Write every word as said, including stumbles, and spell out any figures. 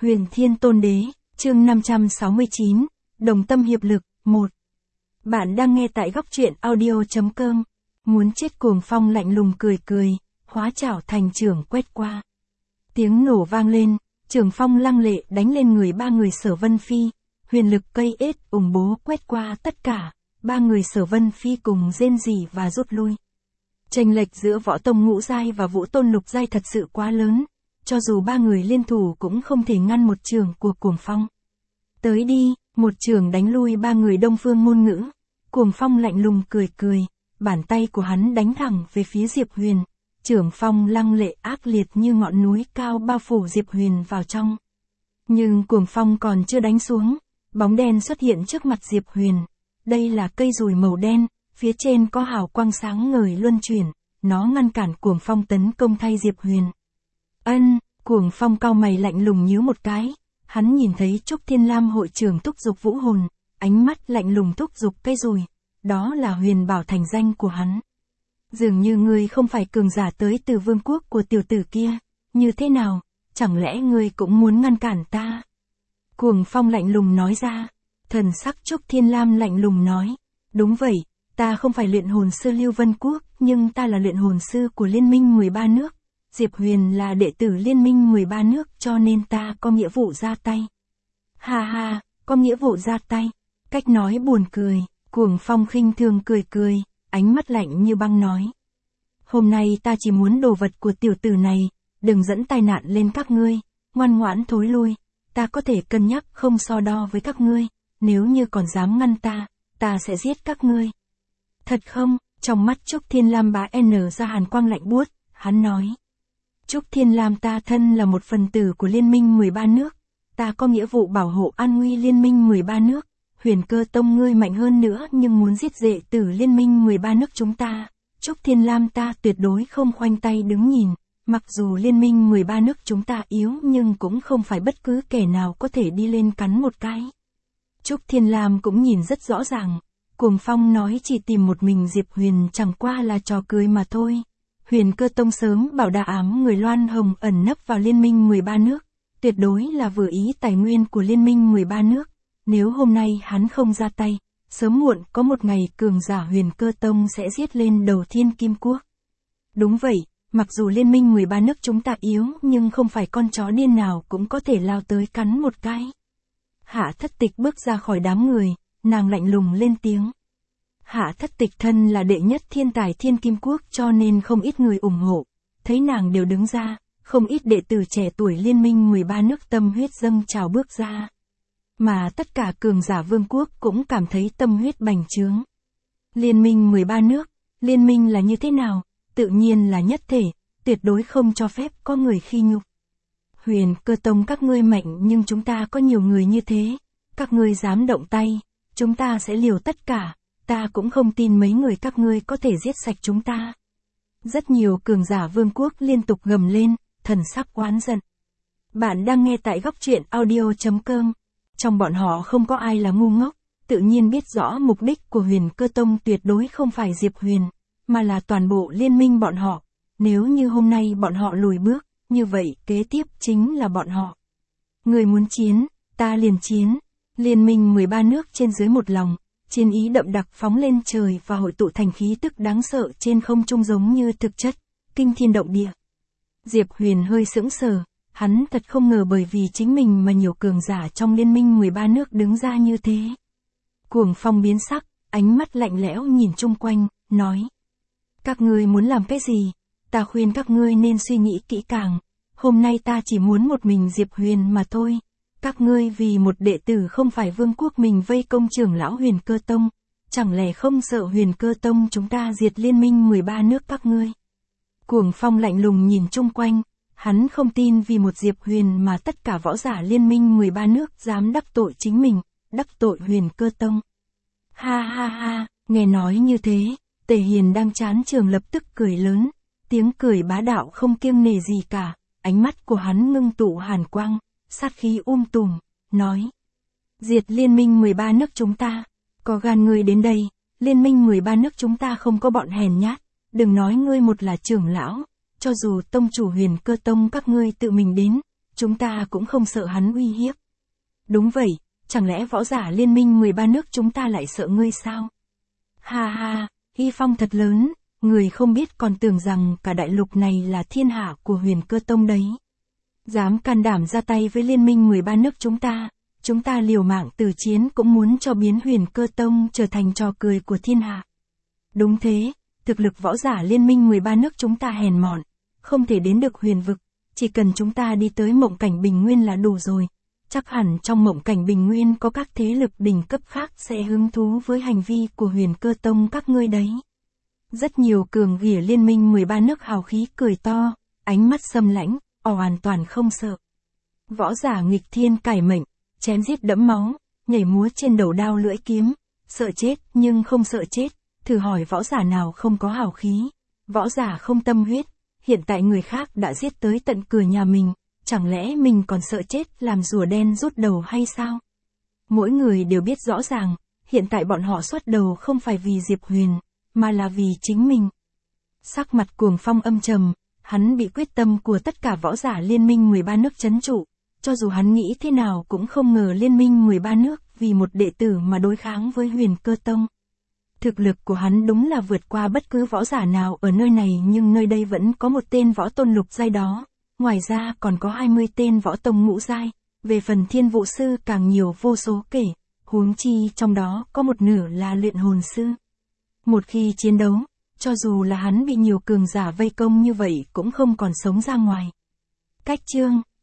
Huyền Thiên Tôn Đế, chương năm trăm sáu mươi chín, Đồng tâm hiệp lực, một. Bạn đang nghe tại góc truyện audio.com. Muốn chết Cuồng Phong lạnh lùng cười cười, hóa chảo thành trưởng quét qua. Tiếng nổ vang lên, Trường Phong lăng lệ đánh lên người ba người Sở Vân Phi, huyền lực cây ết ủng bố quét qua tất cả, ba người Sở Vân Phi cùng rên rỉ và rút lui. Chênh lệch giữa võ tông ngũ giai và vũ tôn lục giai thật sự quá lớn, cho dù ba người liên thủ cũng không thể ngăn một trường của Cuồng Phong. Tới đi, một trường đánh lui ba người Đông Phương Ngôn Ngữ. Cuồng Phong lạnh lùng cười cười, bàn tay của hắn đánh thẳng về phía Diệp Huyền. Trưởng phong lăng lệ ác liệt như ngọn núi cao bao phủ Diệp Huyền vào trong. Nhưng Cuồng Phong còn chưa đánh xuống, bóng đen xuất hiện trước mặt Diệp Huyền. Đây là cây dùi màu đen, phía trên có hào quang sáng ngời luân chuyển, nó ngăn cản Cuồng Phong tấn công thay Diệp Huyền. Ân, Cuồng Phong cau mày lạnh lùng nhíu một cái, hắn nhìn thấy Trúc Thiên Lam hội trưởng thúc giục vũ hồn, ánh mắt lạnh lùng thúc giục cây dùi, đó là huyền bảo thành danh của hắn. Dường như ngươi không phải cường giả tới từ vương quốc của tiểu tử kia, như thế nào, chẳng lẽ ngươi cũng muốn ngăn cản ta? Cuồng Phong lạnh lùng nói ra, thần sắc Trúc Thiên Lam lạnh lùng nói, đúng vậy, ta không phải luyện hồn sư Lưu Vân Quốc, nhưng ta là luyện hồn sư của Liên minh mười ba nước, Diệp Huyền là đệ tử Liên minh mười ba nước cho nên ta có nghĩa vụ ra tay. Ha ha, có nghĩa vụ ra tay, cách nói buồn cười, Cuồng Phong khinh thường cười cười, ánh mắt lạnh như băng nói. Hôm nay ta chỉ muốn đồ vật của tiểu tử này, đừng dẫn tai nạn lên các ngươi, ngoan ngoãn thối lui, ta có thể cân nhắc không so đo với các ngươi, nếu như còn dám ngăn ta, ta sẽ giết các ngươi. Thật không? Trong mắt Trúc Thiên Lam bá n ra hàn quang lạnh buốt, hắn nói. Trúc Thiên Lam ta thân là một phần tử của Liên minh mười ba nước, ta có nghĩa vụ bảo hộ an nguy Liên minh mười ba nước. Huyền Cơ Tông ngươi mạnh hơn nữa nhưng muốn giết đệ tử Liên minh mười ba nước chúng ta, Trúc Thiên Lam ta tuyệt đối không khoanh tay đứng nhìn, mặc dù Liên minh mười ba nước chúng ta yếu nhưng cũng không phải bất cứ kẻ nào có thể đi lên cắn một cái. Trúc Thiên Lam cũng nhìn rất rõ ràng, Cuồng Phong nói chỉ tìm một mình Diệp Huyền chẳng qua là trò cười mà thôi. Huyền Cơ Tông sớm bảo đà ám người Loan Hồng ẩn nấp vào Liên minh mười ba nước, tuyệt đối là vừa ý tài nguyên của Liên minh mười ba nước. Nếu hôm nay hắn không ra tay, sớm muộn có một ngày cường giả Huyền Cơ Tông sẽ giết lên đầu Thiên Kim Quốc. Đúng vậy, mặc dù Liên minh mười ba nước chúng ta yếu nhưng không phải con chó điên nào cũng có thể lao tới cắn một cái. Hạ Thất Tịch bước ra khỏi đám người, nàng lạnh lùng lên tiếng. Hạ Thất Tịch thân là đệ nhất thiên tài Thiên Kim Quốc cho nên không ít người ủng hộ, thấy nàng đều đứng ra, không ít đệ tử trẻ tuổi Liên minh mười ba nước tâm huyết dâng trào bước ra. Mà tất cả cường giả vương quốc cũng cảm thấy tâm huyết bành trướng. Liên minh mười ba nước, liên minh là như thế nào? Tự nhiên là nhất thể, tuyệt đối không cho phép có người khi nhục. Huyền Cơ Tông các ngươi mạnh nhưng chúng ta có nhiều người như thế, các ngươi dám động tay, chúng ta sẽ liều tất cả, ta cũng không tin mấy người các ngươi có thể giết sạch chúng ta. Rất nhiều cường giả vương quốc liên tục gầm lên, thần sắc oán giận. Bạn đang nghe tại góc truyện audio.com. Trong bọn họ không có ai là ngu ngốc, tự nhiên biết rõ mục đích của Huyền Cơ Tông tuyệt đối không phải Diệp Huyền, mà là toàn bộ liên minh bọn họ. Nếu như hôm nay bọn họ lùi bước, như vậy kế tiếp chính là bọn họ. Người muốn chiến, ta liền chiến. Liên minh mười ba nước trên dưới một lòng, chiến ý đậm đặc phóng lên trời và hội tụ thành khí tức đáng sợ trên không trung giống như thực chất, kinh thiên động địa. Diệp Huyền hơi sững sờ. Hắn thật không ngờ bởi vì chính mình mà nhiều cường giả trong Liên minh mười ba nước đứng ra như thế. Cuồng Phong biến sắc, ánh mắt lạnh lẽo nhìn chung quanh, nói. Các ngươi muốn làm cái gì? Ta khuyên các ngươi nên suy nghĩ kỹ càng. Hôm nay ta chỉ muốn một mình Diệp Huyền mà thôi. Các ngươi vì một đệ tử không phải vương quốc mình vây công trưởng lão Huyền Cơ Tông. Chẳng lẽ không sợ Huyền Cơ Tông chúng ta diệt Liên minh mười ba nước các ngươi? Cuồng Phong lạnh lùng nhìn chung quanh. Hắn không tin vì một Diệp Huyền mà tất cả võ giả Liên minh mười ba nước dám đắc tội chính mình, đắc tội Huyền Cơ Tông. Ha ha ha, nghe nói như thế, Tề Hiền đang chán trường lập tức cười lớn, tiếng cười bá đạo không kiêng nể gì cả, ánh mắt của hắn ngưng tụ hàn quang, sát khí um tùm, nói. Diệt Liên minh mười ba nước chúng ta, có gan ngươi đến đây, Liên minh mười ba nước chúng ta không có bọn hèn nhát, đừng nói ngươi một là trưởng lão. Cho dù tông chủ Huyền Cơ Tông các ngươi tự mình đến, chúng ta cũng không sợ hắn uy hiếp. Đúng vậy, chẳng lẽ võ giả liên minh mười ba nước chúng ta lại sợ ngươi sao? Ha ha, Hy Phong thật lớn, người không biết còn tưởng rằng cả đại lục này là thiên hạ của Huyền Cơ Tông đấy. Dám can đảm ra tay với liên minh mười ba nước chúng ta, chúng ta liều mạng từ chiến cũng muốn cho biến Huyền Cơ Tông trở thành trò cười của thiên hạ. Đúng thế, thực lực võ giả liên minh mười ba nước chúng ta hèn mọn, không thể đến được huyền vực, chỉ cần chúng ta đi tới mộng cảnh bình nguyên là đủ rồi. Chắc hẳn trong mộng cảnh bình nguyên có các thế lực đỉnh cấp khác sẽ hứng thú với hành vi của Huyền Cơ Tông các ngươi đấy. Rất nhiều cường ghỉa liên minh mười ba nước hào khí cười to, ánh mắt xâm lãnh, hoàn toàn không sợ. Võ giả nghịch thiên cải mệnh, chém giết đẫm máu, nhảy múa trên đầu đao lưỡi kiếm, sợ chết nhưng không sợ chết, thử hỏi võ giả nào không có hào khí, võ giả không tâm huyết, hiện tại người khác đã giết tới tận cửa nhà mình, chẳng lẽ mình còn sợ chết làm rùa đen rút đầu hay sao? Mỗi người đều biết rõ ràng, hiện tại bọn họ xuất đầu không phải vì Diệp Huyền, mà là vì chính mình. Sắc mặt Cuồng Phong âm trầm, hắn bị quyết tâm của tất cả võ giả liên minh mười ba nước trấn trụ, cho dù hắn nghĩ thế nào cũng không ngờ liên minh mười ba nước vì một đệ tử mà đối kháng với Huyền Cơ Tông. Thực lực của hắn đúng là vượt qua bất cứ võ giả nào ở nơi này, nhưng nơi đây vẫn có một tên võ tôn lục giai đó, ngoài ra còn có hai mươi tên võ tông ngũ giai, về phần thiên vũ sư càng nhiều vô số kể, huống chi trong đó có một nửa là luyện hồn sư. Một khi chiến đấu, cho dù là hắn bị nhiều cường giả vây công như vậy cũng không còn sống ra ngoài. Cách chương